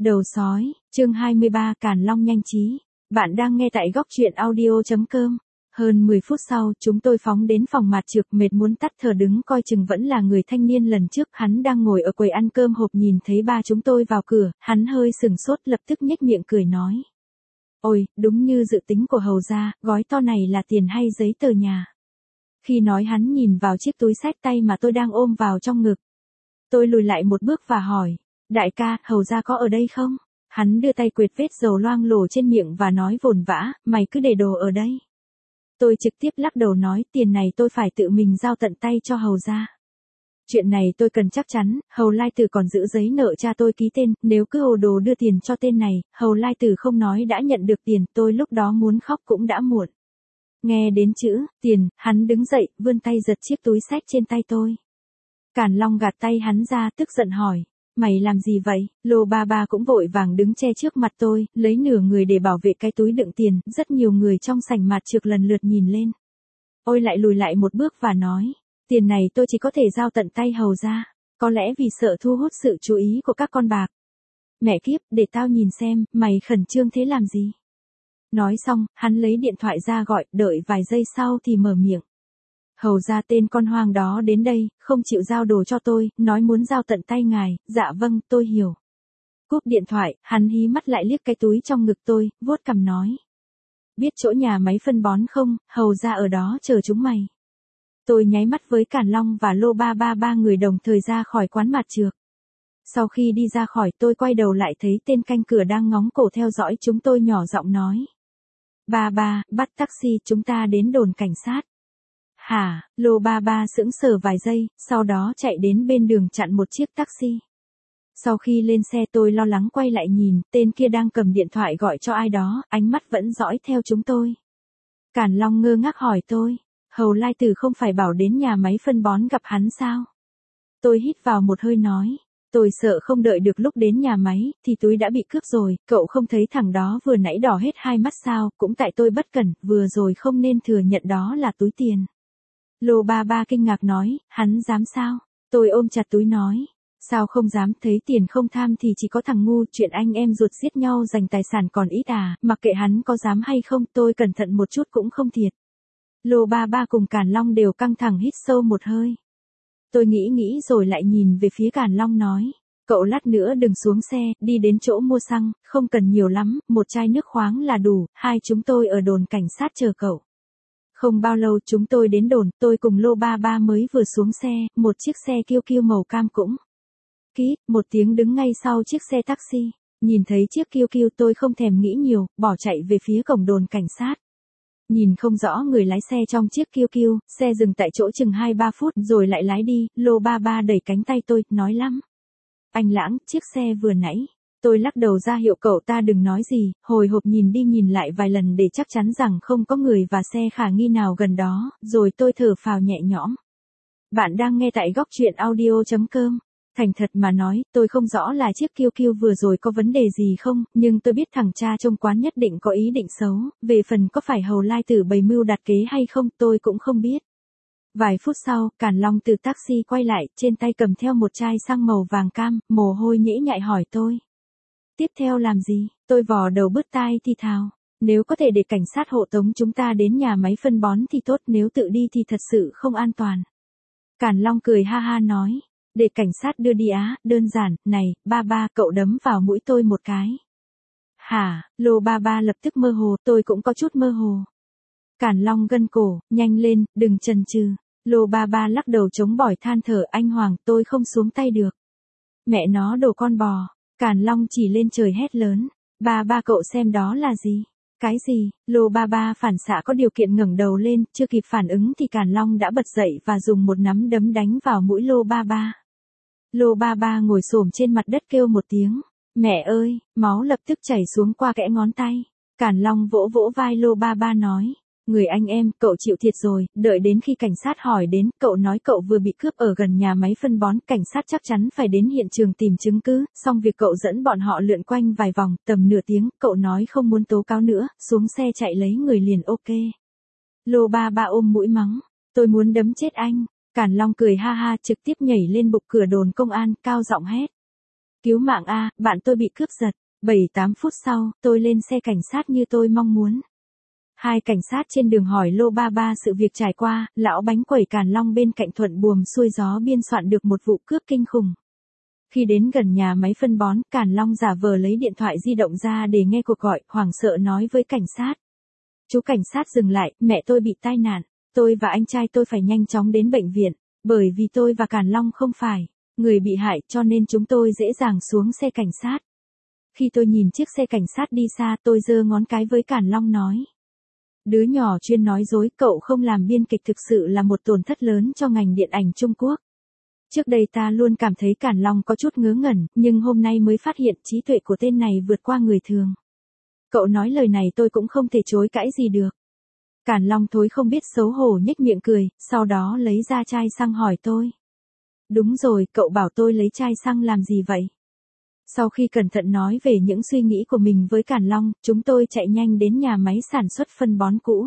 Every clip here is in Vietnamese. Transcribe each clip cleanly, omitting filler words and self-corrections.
Đầu sói, chương 23 Càn Long nhanh trí. Bạn đang nghe tại góc truyện audio.com. Hơn 10 phút sau, chúng tôi phóng đến phòng mạt trược, mệt muốn tắt thở, đứng coi chừng vẫn là người thanh niên lần trước, hắn đang ngồi ở quầy ăn cơm hộp, nhìn thấy ba chúng tôi vào cửa, hắn hơi sừng sốt, lập tức nhếch miệng cười nói. Ôi, đúng như dự tính của hầu gia, gói to này là tiền hay giấy tờ nhà? Khi nói hắn nhìn vào chiếc túi xách tay mà tôi đang ôm vào trong ngực. Tôi lùi lại một bước và hỏi. Đại ca, hầu gia có ở đây không? Hắn đưa tay quệt vết dầu loang lổ trên miệng và nói vồn vã, mày cứ để đồ ở đây. Tôi trực tiếp lắc đầu nói, tiền này tôi phải tự mình giao tận tay cho hầu gia. Chuyện này tôi cần chắc chắn, hầu lai tử còn giữ giấy nợ cha tôi ký tên, nếu cứ hồ đồ đưa tiền cho tên này, hầu lai tử không nói đã nhận được tiền, tôi lúc đó muốn khóc cũng đã muộn. Nghe đến chữ, tiền, hắn đứng dậy, vươn tay giật chiếc túi xách trên tay tôi. Càn Long gạt tay hắn ra, tức giận hỏi. Mày làm gì vậy? Lô ba ba cũng vội vàng đứng che trước mặt tôi, lấy nửa người để bảo vệ cái túi đựng tiền, rất nhiều người trong sảnh mạt trược lần lượt nhìn lên. Ôi lại lùi lại một bước và nói, tiền này tôi chỉ có thể giao tận tay hầu gia, có lẽ vì sợ thu hút sự chú ý của các con bạc. Mẹ kiếp, để tao nhìn xem, mày khẩn trương thế làm gì? Nói xong, hắn lấy điện thoại ra gọi, đợi vài giây sau thì mở miệng. Hầu ra tên con hoang đó đến đây, không chịu giao đồ cho tôi, nói muốn giao tận tay ngài, dạ vâng, tôi hiểu. Cúp điện thoại, hắn hí mắt lại liếc cái túi trong ngực tôi, vuốt cằm nói. Biết chỗ nhà máy phân bón không, hầu ra ở đó chờ chúng mày. Tôi nháy mắt với Càn Long và Lô ba ba, ba người đồng thời ra khỏi quán mạt trược. Sau khi đi ra khỏi, tôi quay đầu lại thấy tên canh cửa đang ngóng cổ theo dõi chúng tôi, nhỏ giọng nói. Ba ba, bắt taxi, chúng ta đến đồn cảnh sát. Hả, Lô ba ba sững sờ vài giây, sau đó chạy đến bên đường chặn một chiếc taxi. Sau khi lên xe tôi lo lắng quay lại nhìn, tên kia đang cầm điện thoại gọi cho ai đó, ánh mắt vẫn dõi theo chúng tôi. Càn Long ngơ ngác hỏi tôi, hầu lai tử không phải bảo đến nhà máy phân bón gặp hắn sao? Tôi hít vào một hơi nói, tôi sợ không đợi được lúc đến nhà máy, thì túi đã bị cướp rồi, cậu không thấy thằng đó vừa nãy đỏ hết hai mắt sao, cũng tại tôi bất cẩn, vừa rồi không nên thừa nhận đó là túi tiền. Lô ba ba kinh ngạc nói, hắn dám sao? Tôi ôm chặt túi nói, sao không dám, thấy tiền không tham thì chỉ có thằng ngu, chuyện anh em ruột giết nhau giành tài sản còn ít à, mặc kệ hắn có dám hay không, tôi cẩn thận một chút cũng không thiệt. Lô ba ba cùng Càn Long đều căng thẳng hít sâu một hơi. Tôi nghĩ rồi lại nhìn về phía Càn Long nói, cậu lát nữa đừng xuống xe, đi đến chỗ mua xăng, không cần nhiều lắm, một chai nước khoáng là đủ, hai chúng tôi ở đồn cảnh sát chờ cậu. Không bao lâu chúng tôi đến đồn, tôi cùng Lô ba ba mới vừa xuống xe, một chiếc xe kiêu kiêu màu cam cũng. Kít, một tiếng đứng ngay sau chiếc xe taxi, nhìn thấy chiếc kiêu kiêu tôi không thèm nghĩ nhiều, bỏ chạy về phía cổng đồn cảnh sát. Nhìn không rõ người lái xe trong chiếc kiêu kiêu, xe dừng tại chỗ chừng 2-3 phút rồi lại lái đi, Lô ba ba đẩy cánh tay tôi, nói lắm. Anh Lãng, chiếc xe vừa nãy. Tôi lắc đầu ra hiệu cậu ta đừng nói gì, hồi hộp nhìn đi nhìn lại vài lần để chắc chắn rằng không có người và xe khả nghi nào gần đó, rồi tôi thở phào nhẹ nhõm. Bạn đang nghe tại góc truyện audio.com. Thành thật mà nói, tôi không rõ là chiếc kiêu kiêu vừa rồi có vấn đề gì không, nhưng tôi biết thằng cha trong quán nhất định có ý định xấu, về phần có phải hầu lai tử bày mưu đặt kế hay không tôi cũng không biết. Vài phút sau, Càn Long từ taxi quay lại, trên tay cầm theo một chai xăng màu vàng cam, mồ hôi nhễ nhại hỏi tôi. Tiếp theo làm gì? Tôi vò đầu bứt tai thì thào. Nếu có thể để cảnh sát hộ tống chúng ta đến nhà máy phân bón thì tốt, nếu tự đi thì thật sự không an toàn. Càn Long cười ha ha nói. Để cảnh sát đưa đi á, đơn giản, này, ba ba, cậu đấm vào mũi tôi một cái. Hả, Lô ba ba lập tức mơ hồ, tôi cũng có chút mơ hồ. Càn Long gân cổ, nhanh lên, đừng chần chừ. Lô ba ba lắc đầu chống bỏi than thở, anh Hoàng, tôi không xuống tay được. Mẹ nó đồ con bò. Càn Long chỉ lên trời hét lớn. Ba ba cậu xem đó là gì? Cái gì? Lô ba ba phản xạ có điều kiện ngẩng đầu lên, chưa kịp phản ứng thì Càn Long đã bật dậy và dùng một nắm đấm đánh vào mũi Lô ba ba. Lô ba ba ngồi xổm trên mặt đất kêu một tiếng. Mẹ ơi, máu lập tức chảy xuống qua kẽ ngón tay. Càn Long vỗ vỗ vai Lô ba ba nói. Người anh em, cậu chịu thiệt rồi, đợi đến khi cảnh sát hỏi đến, cậu nói cậu vừa bị cướp ở gần nhà máy phân bón, cảnh sát chắc chắn phải đến hiện trường tìm chứng cứ, xong việc cậu dẫn bọn họ lượn quanh vài vòng, tầm nửa tiếng, cậu nói không muốn tố cáo nữa, xuống xe chạy lấy người liền ok. Lô ba ba ôm mũi mắng, tôi muốn đấm chết anh. Càn Long cười ha ha, trực tiếp nhảy lên bục cửa đồn công an, cao giọng hét. Cứu mạng a, bạn tôi bị cướp giật. 7-8 phút sau, tôi lên xe cảnh sát như tôi mong muốn. Hai cảnh sát trên đường hỏi lô ba ba sự việc trải qua, lão bánh quẩy Càn Long bên cạnh thuận buồm xuôi gió biên soạn được một vụ cướp kinh khủng. Khi đến gần nhà máy phân bón, Càn Long giả vờ lấy điện thoại di động ra để nghe cuộc gọi, hoảng sợ nói với cảnh sát. Chú cảnh sát dừng lại, mẹ tôi bị tai nạn. Tôi và anh trai tôi phải nhanh chóng đến bệnh viện, bởi vì tôi và Càn Long không phải người bị hại cho nên chúng tôi dễ dàng xuống xe cảnh sát. Khi tôi nhìn chiếc xe cảnh sát đi xa tôi giơ ngón cái với Càn Long nói. Đứa nhỏ chuyên nói dối, cậu không làm biên kịch thực sự là một tổn thất lớn cho ngành điện ảnh Trung Quốc. Trước đây ta luôn cảm thấy Càn Long có chút ngớ ngẩn, nhưng hôm nay mới phát hiện trí tuệ của tên này vượt qua người thường. Cậu nói lời này tôi cũng không thể chối cãi gì được. Càn Long thối không biết xấu hổ nhếch miệng cười, sau đó lấy ra chai xăng hỏi tôi. Đúng rồi, cậu bảo tôi lấy chai xăng làm gì vậy? Sau khi cẩn thận nói về những suy nghĩ của mình với Càn Long, chúng tôi chạy nhanh đến nhà máy sản xuất phân bón cũ.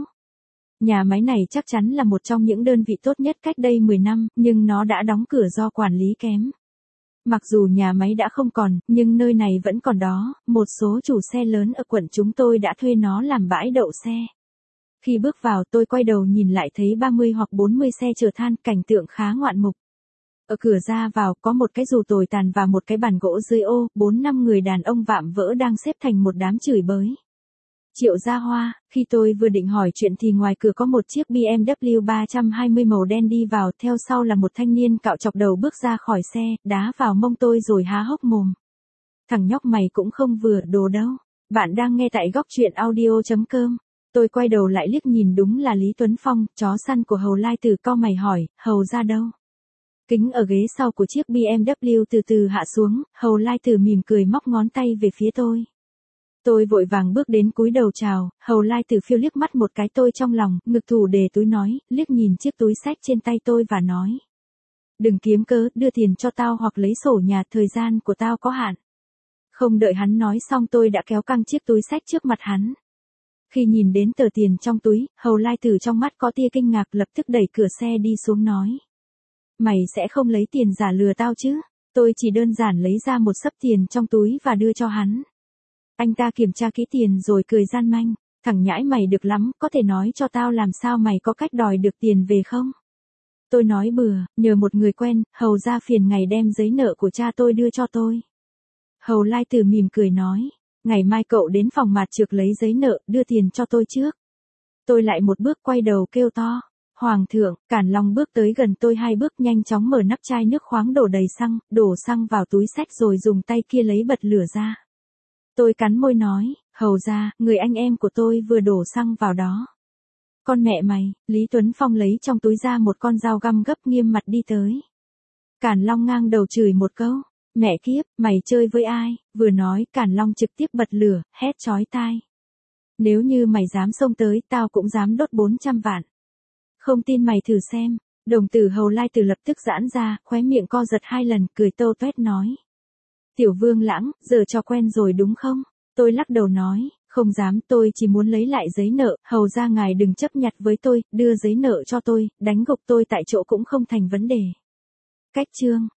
Nhà máy này chắc chắn là một trong những đơn vị tốt nhất cách đây 10 năm, nhưng nó đã đóng cửa do quản lý kém. Mặc dù nhà máy đã không còn, nhưng nơi này vẫn còn đó, một số chủ xe lớn ở quận chúng tôi đã thuê nó làm bãi đậu xe. Khi bước vào tôi quay đầu nhìn lại thấy 30 hoặc 40 xe chở than, cảnh tượng khá ngoạn mục. Ở cửa ra vào có một cái dù tồi tàn và một cái bàn gỗ dưới ô, 4-5 người đàn ông vạm vỡ đang xếp thành một đám chửi bới. Triệu Gia Hoa, khi tôi vừa định hỏi chuyện thì ngoài cửa có một chiếc BMW 320 màu đen đi vào, theo sau là một thanh niên cạo chọc đầu bước ra khỏi xe, đá vào mông tôi rồi há hốc mồm. Thằng nhóc mày cũng không vừa đồ đâu. Bạn đang nghe tại góc truyện audio.com. Tôi quay đầu lại liếc nhìn đúng là Lý Tuấn Phong, chó săn của Hầu Lai Tử, cau mày hỏi, Hầu ra đâu? Kính ở ghế sau của chiếc BMW từ từ hạ xuống, Hầu Lai Tử mỉm cười móc ngón tay về phía tôi. Tôi vội vàng bước đến cúi đầu chào, Hầu Lai Tử phiêu liếc mắt một cái tôi trong lòng, ngực thủ đề túi nói, liếc nhìn chiếc túi xách trên tay tôi và nói. Đừng kiếm cớ, đưa tiền cho tao hoặc lấy sổ nhà, thời gian của tao có hạn. Không đợi hắn nói xong tôi đã kéo căng chiếc túi xách trước mặt hắn. Khi nhìn đến tờ tiền trong túi, Hầu Lai Tử trong mắt có tia kinh ngạc, lập tức đẩy cửa xe đi xuống nói. Mày sẽ không lấy tiền giả lừa tao chứ? Tôi chỉ đơn giản lấy ra một xấp tiền trong túi và đưa cho hắn. Anh ta kiểm tra kỹ tiền rồi cười gian manh. Thằng nhãi mày được lắm, có thể nói cho tao làm sao mày có cách đòi được tiền về không? Tôi nói bừa, nhờ một người quen, Hầu ra phiền ngày đem giấy nợ của cha tôi đưa cho tôi. Hầu Lai Tử mỉm cười nói. Ngày mai cậu đến phòng mạt trược lấy giấy nợ, đưa tiền cho tôi trước. Tôi lại một bước quay đầu kêu to. Hoàng thượng, Càn Long bước tới gần tôi 2 bước, nhanh chóng mở nắp chai nước khoáng đổ đầy xăng, đổ xăng vào túi xách rồi dùng tay kia lấy bật lửa ra. Tôi cắn môi nói, Hầu ra, người anh em của tôi vừa đổ xăng vào đó. Con mẹ mày, Lý Tuấn Phong lấy trong túi ra một con dao găm gấp, nghiêm mặt đi tới. Càn Long ngang đầu chửi một câu, mẹ kiếp, mày chơi với ai? Vừa nói, Càn Long trực tiếp bật lửa, hét chói tai. Nếu như mày dám xông tới, tao cũng dám đốt 400 vạn. Không tin mày thử xem. Đồng tử Hầu Lai Tử lập tức giãn ra, khóe miệng co giật 2 lần, cười tâu toét nói. Tiểu Vương Lãng, giờ cho quen rồi đúng không? Tôi lắc đầu nói, không dám, tôi chỉ muốn lấy lại giấy nợ, Hầu ra ngài đừng chấp nhặt với tôi, đưa giấy nợ cho tôi, đánh gục tôi tại chỗ cũng không thành vấn đề. Cách chương.